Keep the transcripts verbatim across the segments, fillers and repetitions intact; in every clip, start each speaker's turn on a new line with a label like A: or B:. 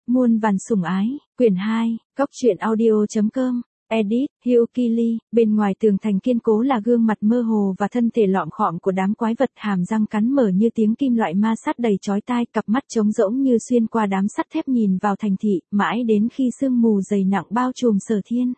A: Muôn vàn sủng ái, quyển hai, cóc truyện audio.com, edit, Hugh Keely, bên ngoài tường thành kiên cố là gương mặt mơ hồ và thân thể lọm khọm của đám quái vật, hàm răng cắn mở như tiếng kim loại ma sát đầy chói tai, cặp mắt trống rỗng như xuyên qua đám sắt thép nhìn vào thành thị, mãi đến khi sương mù dày nặng bao trùm Sở Thiên.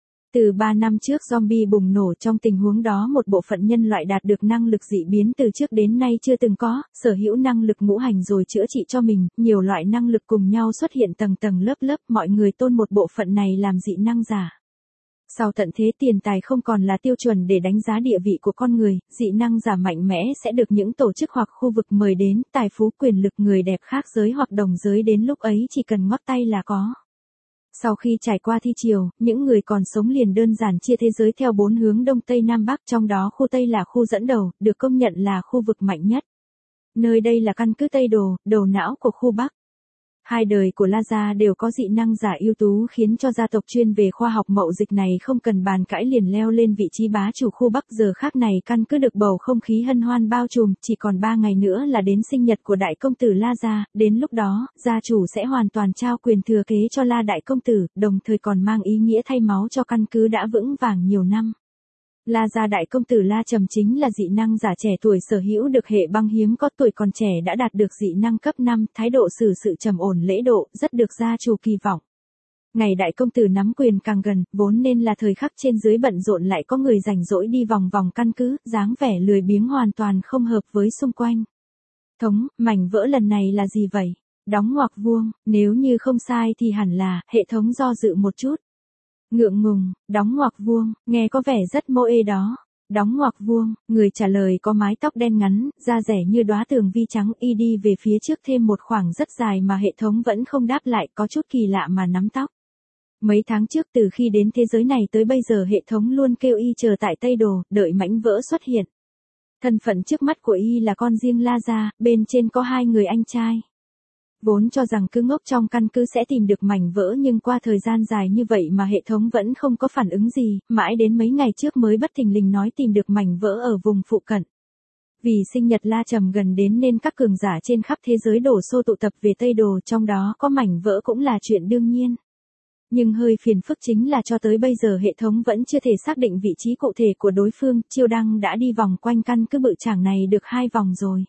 A: Từ ba năm trước zombie bùng nổ, trong tình huống đó một bộ phận nhân loại đạt được năng lực dị biến từ trước đến nay chưa từng có, sở hữu năng lực ngũ hành rồi chữa trị cho mình, nhiều loại năng lực cùng nhau xuất hiện tầng tầng lớp lớp, mọi người tôn một bộ phận này làm dị năng giả. Sau tận thế, tiền tài không còn là tiêu chuẩn để đánh giá địa vị của con người, dị năng giả mạnh mẽ sẽ được những tổ chức hoặc khu vực mời đến, tài phú quyền lực người đẹp khác giới hoặc đồng giới đến lúc ấy chỉ cần ngoắc tay là có. Sau khi trải qua thi triều, những người còn sống liền đơn giản chia thế giới theo bốn hướng Đông Tây Nam Bắc, trong đó khu Tây là khu dẫn đầu, được công nhận là khu vực mạnh nhất. Nơi đây là căn cứ Tây Đồ, đầu não của khu Bắc. Hai đời của La Gia đều có dị năng giả ưu tú khiến cho gia tộc chuyên về khoa học mậu dịch này không cần bàn cãi liền leo lên vị trí bá chủ khu Bắc. Giờ khác này căn cứ được bầu không khí hân hoan bao trùm, chỉ còn ba ngày nữa là đến sinh nhật của đại công tử La Gia, đến lúc đó, gia chủ sẽ hoàn toàn trao quyền thừa kế cho La đại công tử, đồng thời còn mang ý nghĩa thay máu cho căn cứ đã vững vàng nhiều năm. La Gia đại công tử La Trầm chính là dị năng giả trẻ tuổi sở hữu được hệ băng hiếm, có tuổi còn trẻ đã đạt được dị năng cấp năm, thái độ xử sự trầm ổn lễ độ, rất được gia chủ kỳ vọng. Ngày đại công tử nắm quyền càng gần, vốn nên là thời khắc trên dưới bận rộn, lại có người rảnh rỗi đi vòng vòng căn cứ, dáng vẻ lười biếng hoàn toàn không hợp với xung quanh. Thống, mảnh vỡ lần này là gì vậy? Đóng ngoặc vuông, nếu như không sai thì hẳn là, hệ thống do dự một chút. Ngượng ngùng, đóng ngoặc vuông, nghe có vẻ rất mô ê đó. Đóng ngoặc vuông, người trả lời có mái tóc đen ngắn, da rẻ như đóa tường vi trắng, y đi về phía trước thêm một khoảng rất dài mà hệ thống vẫn không đáp lại, có chút kỳ lạ mà nắm tóc. Mấy tháng trước từ khi đến thế giới này tới bây giờ hệ thống luôn kêu y chờ tại Tây Đồ, đợi mảnh vỡ xuất hiện. Thân phận trước mắt của y là con riêng La Gia, bên trên có hai người anh trai. Vốn cho rằng cứ ngốc trong căn cứ sẽ tìm được mảnh vỡ, nhưng qua thời gian dài như vậy mà hệ thống vẫn không có phản ứng gì, mãi đến mấy ngày trước mới bất thình lình nói tìm được mảnh vỡ ở vùng phụ cận. Vì sinh nhật La Trầm gần đến nên các cường giả trên khắp thế giới đổ xô tụ tập về Tây Đồ, trong đó có mảnh vỡ cũng là chuyện đương nhiên. Nhưng hơi phiền phức chính là cho tới bây giờ hệ thống vẫn chưa thể xác định vị trí cụ thể của đối phương. Chiêu Đăng đã đi vòng quanh căn cứ bự chảng này được hai vòng rồi.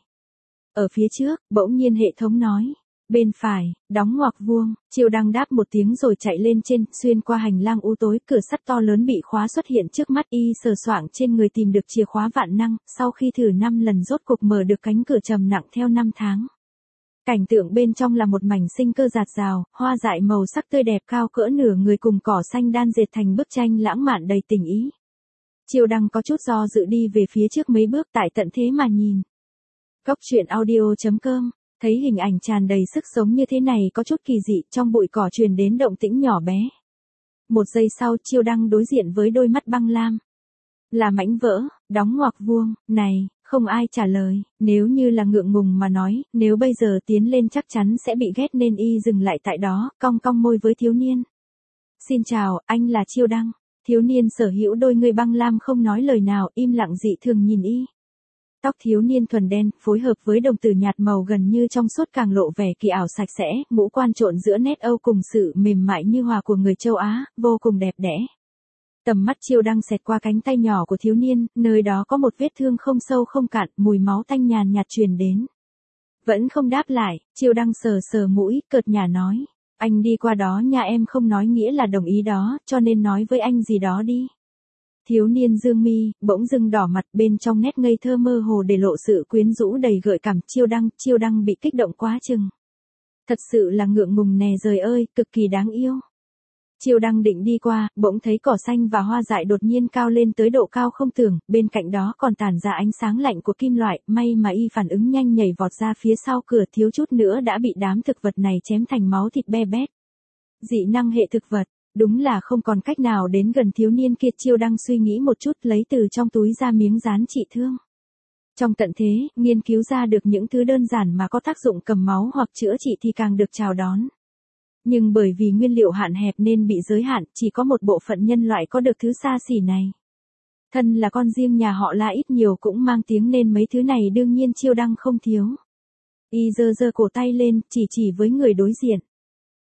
A: Ở phía trước, bỗng nhiên hệ thống nói. Bên phải, đóng ngoặc vuông, Chiêu Đăng đáp một tiếng rồi chạy lên trên, xuyên qua hành lang u tối, cửa sắt to lớn bị khóa xuất hiện trước mắt y, sờ soạng trên người tìm được chìa khóa vạn năng, sau khi thử năm lần rốt cục mở được cánh cửa trầm nặng theo năm tháng. Cảnh tượng bên trong là một mảnh sinh cơ rạt rào, hoa dại màu sắc tươi đẹp cao cỡ nửa người cùng cỏ xanh đan dệt thành bức tranh lãng mạn đầy tình ý. Chiêu Đăng có chút do dự đi về phía trước mấy bước, tại tận thế mà nhìn. Cóc truyện audio.com. Thấy hình ảnh tràn đầy sức sống như thế này có chút kỳ dị, trong bụi cỏ truyền đến động tĩnh nhỏ bé. Một giây sau Chiêu Đăng đối diện với đôi mắt băng lam. Là mảnh vỡ, đóng ngoặc vuông, này, không ai trả lời, nếu như là ngượng ngùng mà nói, nếu bây giờ tiến lên chắc chắn sẽ bị ghét nên y dừng lại tại đó, cong cong môi với thiếu niên. Xin chào, anh là Chiêu Đăng. Thiếu niên sở hữu đôi người băng lam không nói lời nào, im lặng dị thường nhìn y. Tóc thiếu niên thuần đen, phối hợp với đồng tử nhạt màu gần như trong suốt càng lộ vẻ kỳ ảo sạch sẽ, ngũ quan trộn giữa nét Âu cùng sự mềm mại như hòa của người châu Á, vô cùng đẹp đẽ. Tầm mắt Chiêu Đăng xẹt qua cánh tay nhỏ của thiếu niên, nơi đó có một vết thương không sâu không cạn, mùi máu tanh nhàn nhạt truyền đến. Vẫn không đáp lại, Chiêu Đăng sờ sờ mũi, cợt nhả nói. Anh đi qua đó nha, em không nói nghĩa là đồng ý đó, cho nên nói với anh gì đó đi. Thiếu niên dương mi, bỗng dưng đỏ mặt, bên trong nét ngây thơ mơ hồ để lộ sự quyến rũ đầy gợi cảm. Chiêu Đăng, Chiêu Đăng bị kích động quá chừng. Thật sự là ngượng ngùng nè rời ơi, cực kỳ đáng yêu. Chiêu Đăng định đi qua, bỗng thấy cỏ xanh và hoa dại đột nhiên cao lên tới độ cao không tưởng, bên cạnh đó còn tản ra ánh sáng lạnh của kim loại, may mà y phản ứng nhanh nhảy vọt ra phía sau cửa, thiếu chút nữa đã bị đám thực vật này chém thành máu thịt be bét. Dị năng hệ thực vật. Đúng là không còn cách nào đến gần thiếu niên kia. Chiêu Đăng suy nghĩ một chút, lấy từ trong túi ra miếng dán trị thương. Trong tận thế, nghiên cứu ra được những thứ đơn giản mà có tác dụng cầm máu hoặc chữa trị thì càng được chào đón. Nhưng bởi vì nguyên liệu hạn hẹp nên bị giới hạn, chỉ có một bộ phận nhân loại có được thứ xa xỉ này. Thân là con riêng nhà họ La ít nhiều cũng mang tiếng nên mấy thứ này đương nhiên Chiêu Đăng không thiếu. Y giơ giơ cổ tay lên, chỉ chỉ với người đối diện.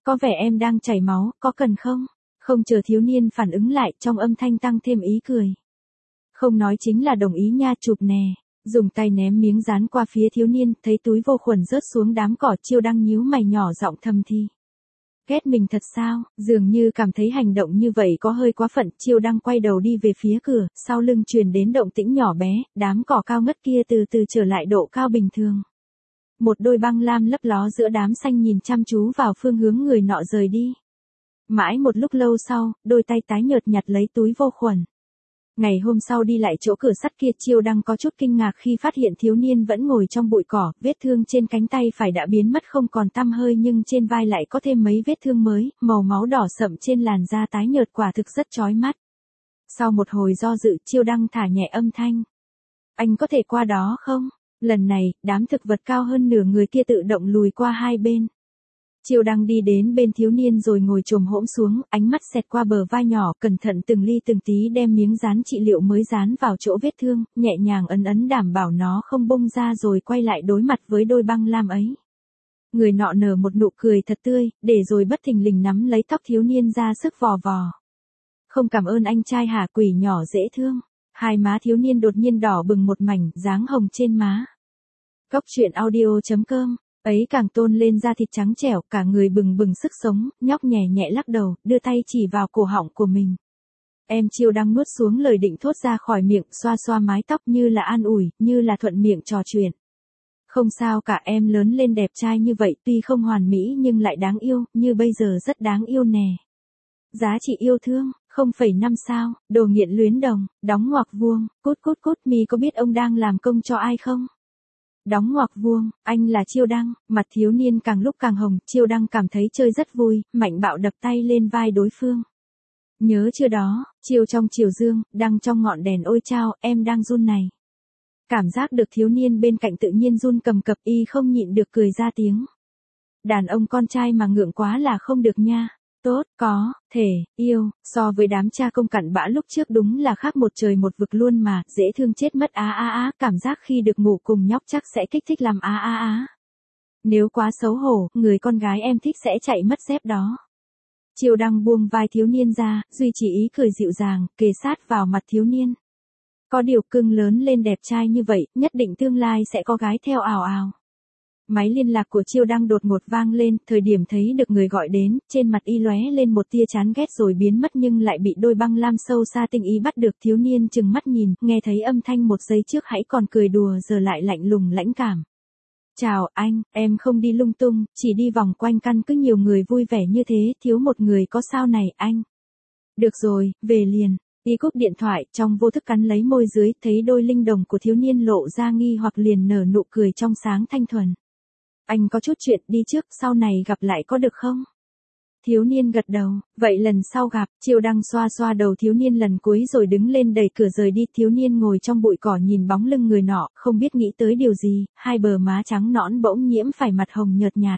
A: Có vẻ em đang chảy máu, có cần không? Không chờ thiếu niên phản ứng lại, trong âm thanh tăng thêm ý cười. Không nói chính là đồng ý nha, chụp nè. Dùng tay ném miếng dán qua phía thiếu niên, thấy túi vô khuẩn rớt xuống đám cỏ, Chiêu Đăng nhíu mày nhỏ giọng thầm thì. Ghét mình thật sao? Dường như cảm thấy hành động như vậy có hơi quá phận, Chiêu Đăng quay đầu đi về phía cửa, sau lưng truyền đến động tĩnh nhỏ bé, đám cỏ cao ngất kia từ từ trở lại độ cao bình thường. Một đôi băng lam lấp ló giữa đám xanh nhìn chăm chú vào phương hướng người nọ rời đi. Mãi một lúc lâu sau, đôi tay tái nhợt nhặt lấy túi vô khuẩn. Ngày hôm sau đi lại chỗ cửa sắt kia, Chiêu Đăng có chút kinh ngạc khi phát hiện thiếu niên vẫn ngồi trong bụi cỏ, vết thương trên cánh tay phải đã biến mất không còn tăm hơi nhưng trên vai lại có thêm mấy vết thương mới, màu máu đỏ sậm trên làn da tái nhợt quả thực rất chói mắt. Sau một hồi do dự, Chiêu Đăng thả nhẹ âm thanh. Anh có thể qua đó không? Lần này, đám thực vật cao hơn nửa người kia tự động lùi qua hai bên. Chiêu Đăng đi đến bên thiếu niên rồi ngồi chồm hỗn xuống, ánh mắt xẹt qua bờ vai nhỏ, cẩn thận từng ly từng tí đem miếng dán trị liệu mới dán vào chỗ vết thương, nhẹ nhàng ấn ấn đảm bảo nó không bung ra rồi quay lại đối mặt với đôi băng lam ấy. Người nọ nở một nụ cười thật tươi, để rồi bất thình lình nắm lấy tóc thiếu niên ra sức vò vò. Không cảm ơn anh trai hả, quỷ nhỏ dễ thương. Hai má thiếu niên đột nhiên đỏ bừng một mảnh, dáng hồng trên má. Cốc truyện audio chấm com ấy càng tôn lên da thịt trắng trẻo, cả người bừng bừng sức sống, nhóc nhẹ nhẹ lắc đầu, đưa tay chỉ vào cổ họng của mình. Em Chiêu Đăng nuốt xuống lời định thốt ra khỏi miệng, xoa xoa mái tóc như là an ủi, như là thuận miệng trò chuyện. Không sao cả, em lớn lên đẹp trai như vậy, tuy không hoàn mỹ nhưng lại đáng yêu, như bây giờ rất đáng yêu nè. Giá trị yêu thương, không phẩy năm sao, đồ nghiện luyến đồng, đóng ngoặc vuông, cút cút cút, mi có biết ông đang làm công cho ai không? Đóng ngoặc vuông, anh là Chiêu Đăng, mặt thiếu niên càng lúc càng hồng, Chiêu Đăng cảm thấy chơi rất vui, mạnh bạo đập tay lên vai đối phương. Nhớ chưa đó, chiều trong chiều dương, đang trong ngọn đèn, ôi chao, em đang run này. Cảm giác được thiếu niên bên cạnh tự nhiên run cầm cập, y không nhịn được cười ra tiếng. Đàn ông con trai mà ngượng quá là không được nha. Tốt, có, thể, yêu, so với đám cha công cặn bã lúc trước đúng là khác một trời một vực luôn mà, dễ thương chết mất á á á, cảm giác khi được ngủ cùng nhóc chắc sẽ kích thích làm á á á. Nếu quá xấu hổ, người con gái em thích sẽ chạy mất dép đó. Chiêu Đăng buông vai thiếu niên ra, duy trì ý cười dịu dàng, kề sát vào mặt thiếu niên. Có điều cưng lớn lên đẹp trai như vậy, nhất định tương lai sẽ có gái theo ào ào. Máy liên lạc của Chiêu Đăng đột ngột vang lên, thời điểm thấy được người gọi đến, trên mặt y lóe lên một tia chán ghét rồi biến mất nhưng lại bị đôi băng lam sâu xa tinh ý bắt được. Thiếu niên chừng mắt nhìn, nghe thấy âm thanh một giây trước hãy còn cười đùa giờ lại lạnh lùng lãnh cảm. Chào anh, em không đi lung tung, chỉ đi vòng quanh căn cứ nhiều người vui vẻ như thế, thiếu một người có sao này anh. Được rồi, về liền. Y cúp điện thoại, trong vô thức cắn lấy môi dưới, thấy đôi linh đồng của thiếu niên lộ ra nghi hoặc liền nở nụ cười trong sáng thanh thuần. Anh có chút chuyện, đi trước, sau này gặp lại có được không? Thiếu niên gật đầu, vậy lần sau gặp. Chiêu Đăng xoa xoa đầu thiếu niên lần cuối rồi đứng lên đẩy cửa rời đi. Thiếu niên ngồi trong bụi cỏ nhìn bóng lưng người nọ, không biết nghĩ tới điều gì, hai bờ má trắng nõn bỗng nhiễm phải mặt hồng nhợt nhạt.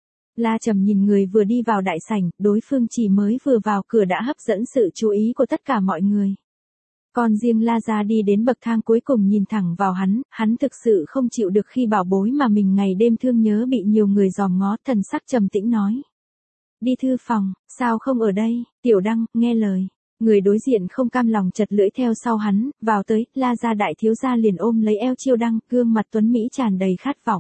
A: La Trầm nhìn người vừa đi vào đại sảnh, đối phương chỉ mới vừa vào cửa đã hấp dẫn sự chú ý của tất cả mọi người. Còn riêng La Gia đi đến bậc thang cuối cùng nhìn thẳng vào hắn, hắn thực sự không chịu được khi bảo bối mà mình ngày đêm thương nhớ bị nhiều người dòm ngó, thần sắc trầm tĩnh nói. Đi thư phòng, sao không ở đây, Tiểu Đăng, nghe lời. Người đối diện không cam lòng chật lưỡi theo sau hắn, vào tới, La Gia đại thiếu gia liền ôm lấy eo Chiêu Đăng, gương mặt tuấn mỹ tràn đầy khát vọng.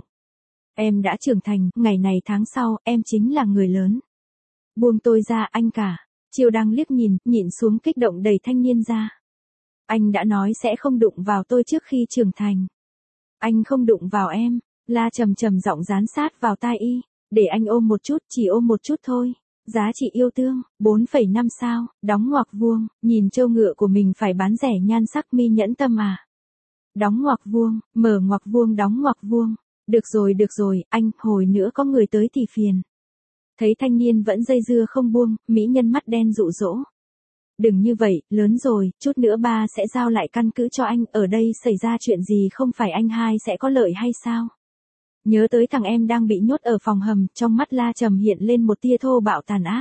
A: Em đã trưởng thành, ngày này tháng sau, em chính là người lớn. Buông tôi ra anh cả. Chiêu Đăng liếc nhìn, nhịn xuống kích động đẩy thanh niên ra. Anh đã nói sẽ không đụng vào tôi trước khi trưởng thành. Anh không đụng vào em. La Trầm trầm giọng dán sát vào tai y. Để anh ôm một chút, chỉ ôm một chút thôi. Giá trị yêu thương, bốn phẩy năm sao, đóng ngoặc vuông, nhìn trâu ngựa của mình phải bán rẻ nhan sắc mi nhẫn tâm à. Đóng ngoặc vuông, mở ngoặc vuông đóng ngoặc vuông. Được rồi được rồi, anh, hồi nữa có người tới thì phiền. Thấy thanh niên vẫn dây dưa không buông, mỹ nhân mắt đen dụ dỗ. Đừng như vậy, lớn rồi, chút nữa ba sẽ giao lại căn cứ cho anh, ở đây xảy ra chuyện gì không phải anh hai sẽ có lợi hay sao? Nhớ tới thằng em đang bị nhốt ở phòng hầm, trong mắt La Trầm hiện lên một tia thô bạo tàn ác.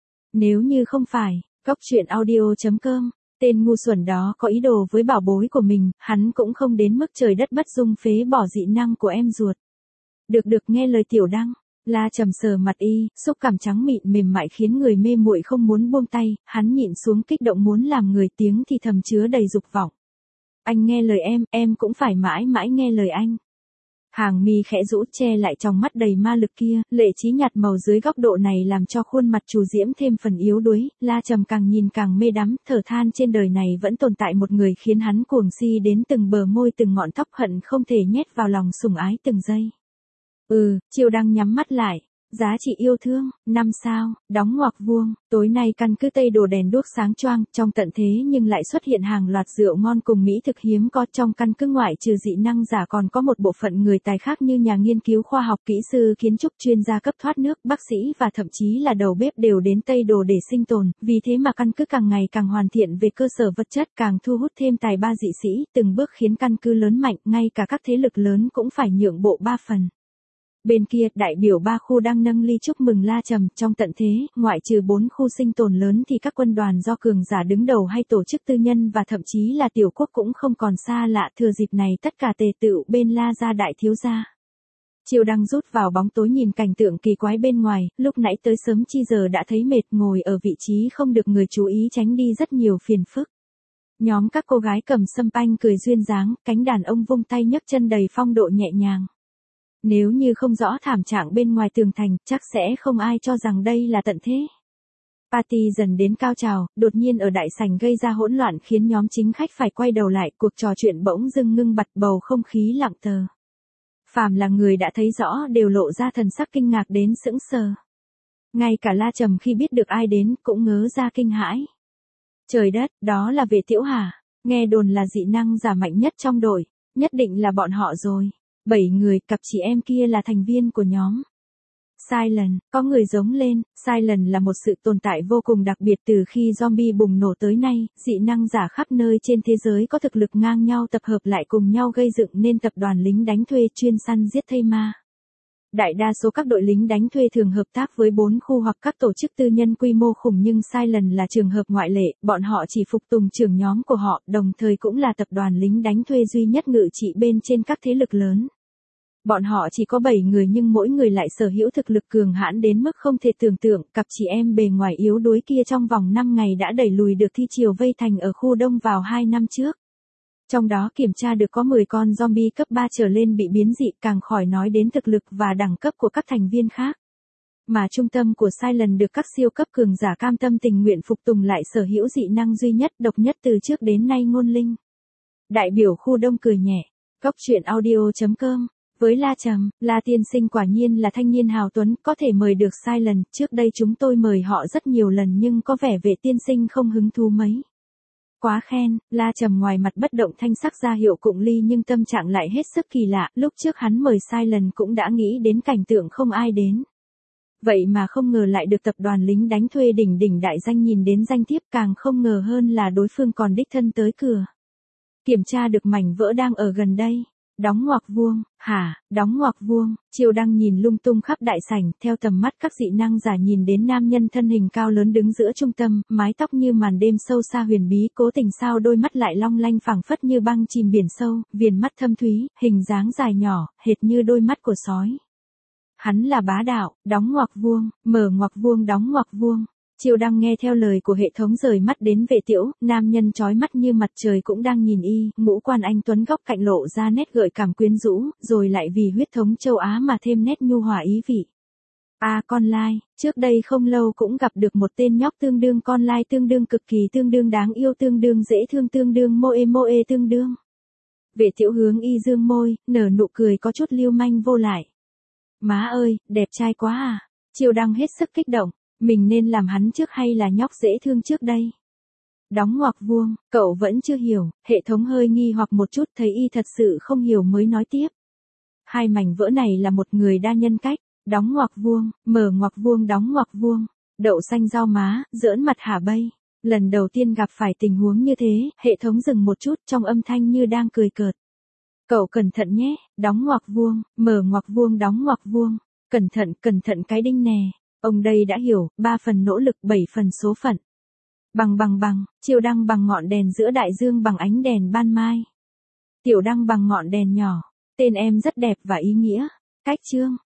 A: Nếu như không phải, cốc truyện audio chấm com, tên ngu xuẩn đó có ý đồ với bảo bối của mình, hắn cũng không đến mức trời đất bất dung phế bỏ dị năng của em ruột. Được được nghe lời Tiểu Đăng. La Trầm sờ mặt y, xúc cảm trắng mịn mềm mại khiến người mê muội không muốn buông tay, hắn nhịn xuống kích động muốn làm người tiếng thì thầm chứa đầy dục vọng. Anh nghe lời em, em cũng phải mãi mãi nghe lời anh. Hàng mi khẽ rũ che lại trong mắt đầy ma lực kia, lệ trí nhạt màu dưới góc độ này làm cho khuôn mặt Trù Diễm thêm phần yếu đuối, La Trầm càng nhìn càng mê đắm, thở than trên đời này vẫn tồn tại một người khiến hắn cuồng si đến từng bờ môi từng ngọn tóc hận không thể nhét vào lòng sủng ái từng giây. Ừ, Triều Đăng nhắm mắt lại. Giá trị yêu thương, năm sao, đóng ngoặc vuông, tối nay căn cứ Tây Đồ đèn đuốc sáng choang, trong tận thế nhưng lại xuất hiện hàng loạt rượu ngon cùng mỹ thực hiếm có trong căn cứ ngoại trừ dị năng giả còn có một bộ phận người tài khác như nhà nghiên cứu khoa học kỹ sư kiến trúc chuyên gia cấp thoát nước, bác sĩ và thậm chí là đầu bếp đều đến Tây Đồ để sinh tồn, vì thế mà căn cứ càng ngày càng hoàn thiện về cơ sở vật chất càng thu hút thêm tài ba dị sĩ, từng bước khiến căn cứ lớn mạnh, ngay cả các thế lực lớn cũng phải nhượng bộ ba phần. Bên kia, đại biểu ba khu đang nâng ly chúc mừng La Trầm, trong tận thế, ngoại trừ bốn khu sinh tồn lớn thì các quân đoàn do cường giả đứng đầu hay tổ chức tư nhân và thậm chí là tiểu quốc cũng không còn xa lạ, thừa dịp này tất cả tề tựu bên La gia đại thiếu gia. Triều Đăng rút vào bóng tối nhìn cảnh tượng kỳ quái bên ngoài, lúc nãy tới sớm chi giờ đã thấy mệt, ngồi ở vị trí không được người chú ý tránh đi rất nhiều phiền phức. Nhóm các cô gái cầm sâm panh cười duyên dáng, cánh đàn ông vung tay nhấc chân đầy phong độ nhẹ nhàng. Nếu như không rõ thảm trạng bên ngoài tường thành, chắc sẽ không ai cho rằng đây là tận thế. Party dần đến cao trào, đột nhiên ở đại sảnh gây ra hỗn loạn khiến nhóm chính khách phải quay đầu lại, cuộc trò chuyện bỗng dưng ngưng bặt, bầu không khí lặng tờ. Phàm là người đã thấy rõ đều lộ ra thần sắc kinh ngạc đến sững sờ. Ngay cả La Trầm khi biết được ai đến cũng ngớ ra kinh hãi. Trời đất, đó là Vệ Tiểu Hà, nghe đồn là dị năng giả mạnh nhất trong đội, nhất định là bọn họ rồi. Bảy người, cặp chị em kia là thành viên của nhóm. Silent, có người giống lên, Silent là một sự tồn tại vô cùng đặc biệt từ khi zombie bùng nổ tới nay, dị năng giả khắp nơi trên thế giới có thực lực ngang nhau tập hợp lại cùng nhau gây dựng nên tập đoàn lính đánh thuê chuyên săn giết thây ma. Đại đa số các đội lính đánh thuê thường hợp tác với bốn khu hoặc các tổ chức tư nhân quy mô khủng nhưng Silent là trường hợp ngoại lệ, bọn họ chỉ phục tùng trưởng nhóm của họ, đồng thời cũng là tập đoàn lính đánh thuê duy nhất ngự trị bên trên các thế lực lớn. Bọn họ chỉ có bảy người nhưng mỗi người lại sở hữu thực lực cường hãn đến mức không thể tưởng tượng, cặp chị em bề ngoài yếu đuối kia trong vòng năm ngày đã đẩy lùi được thi triều vây thành ở khu đông vào hai năm trước. Trong đó kiểm tra được có mười con zombie cấp ba trở lên bị biến dị, càng khỏi nói đến thực lực và đẳng cấp của các thành viên khác. Mà trung tâm của Silent được các siêu cấp cường giả cam tâm tình nguyện phục tùng lại sở hữu dị năng duy nhất độc nhất từ trước đến nay ngôn linh. Đại biểu khu đông cười nhẹ, góc truyện audio chấm com. Với La Trầm, La tiên sinh quả nhiên là thanh niên hào tuấn, có thể mời được Silent, trước đây chúng tôi mời họ rất nhiều lần nhưng có vẻ Vệ tiên sinh không hứng thú mấy. Quá khen, La Trầm ngoài mặt bất động thanh sắc ra hiệu cụng ly nhưng tâm trạng lại hết sức kỳ lạ, lúc trước hắn mời Silent cũng đã nghĩ đến cảnh tượng không ai đến. Vậy mà không ngờ lại được tập đoàn lính đánh thuê đỉnh đỉnh đại danh nhìn đến danh thiếp, càng không ngờ hơn là đối phương còn đích thân tới cửa. Kiểm tra được mảnh vỡ đang ở gần đây. Đóng ngoặc vuông, hả, đóng ngoặc vuông, Triều Đăng nhìn lung tung khắp đại sảnh, theo tầm mắt các dị năng giả nhìn đến nam nhân thân hình cao lớn đứng giữa trung tâm, mái tóc như màn đêm sâu xa huyền bí, cố tình sao đôi mắt lại long lanh phảng phất như băng chìm biển sâu, viền mắt thâm thúy, hình dáng dài nhỏ, hệt như đôi mắt của sói. Hắn là bá đạo, đóng ngoặc vuông, mở ngoặc vuông đóng ngoặc vuông. Triều Đăng nghe theo lời của hệ thống rời mắt đến Vệ Tiểu, nam nhân chói mắt như mặt trời cũng đang nhìn y, ngũ quan anh tuấn góc cạnh lộ ra nét gợi cảm quyến rũ, rồi lại vì huyết thống châu Á mà thêm nét nhu hòa ý vị. À con lai, trước đây không lâu cũng gặp được một tên nhóc tương đương con lai tương đương cực kỳ tương đương đáng yêu tương đương dễ thương tương đương moe moe tương đương. Vệ Tiểu hướng y dương môi, nở nụ cười có chút lưu manh vô lại. Má ơi, đẹp trai quá à. Triều Đăng hết sức kích động. Mình nên làm hắn trước hay là nhóc dễ thương trước đây? Đóng ngoặc vuông, cậu vẫn chưa hiểu, hệ thống hơi nghi hoặc một chút thấy y thật sự không hiểu mới nói tiếp. Hai mảnh vỡ này là một người đa nhân cách, đóng ngoặc vuông, mở ngoặc vuông đóng ngoặc vuông, đậu xanh rau má, giỡn mặt hả bây. Lần đầu tiên gặp phải tình huống như thế, hệ thống dừng một chút trong âm thanh như đang cười cợt. Cậu cẩn thận nhé, đóng ngoặc vuông, mở ngoặc vuông đóng ngoặc vuông, cẩn thận, cẩn thận cái đinh nè. Ông đây đã hiểu, ba phần nỗ lực bảy phần số phận. Bằng bằng bằng, Triều Đăng bằng ngọn đèn giữa đại dương bằng ánh đèn ban mai. Tiểu Đăng bằng ngọn đèn nhỏ, tên em rất đẹp và ý nghĩa. Cách chương.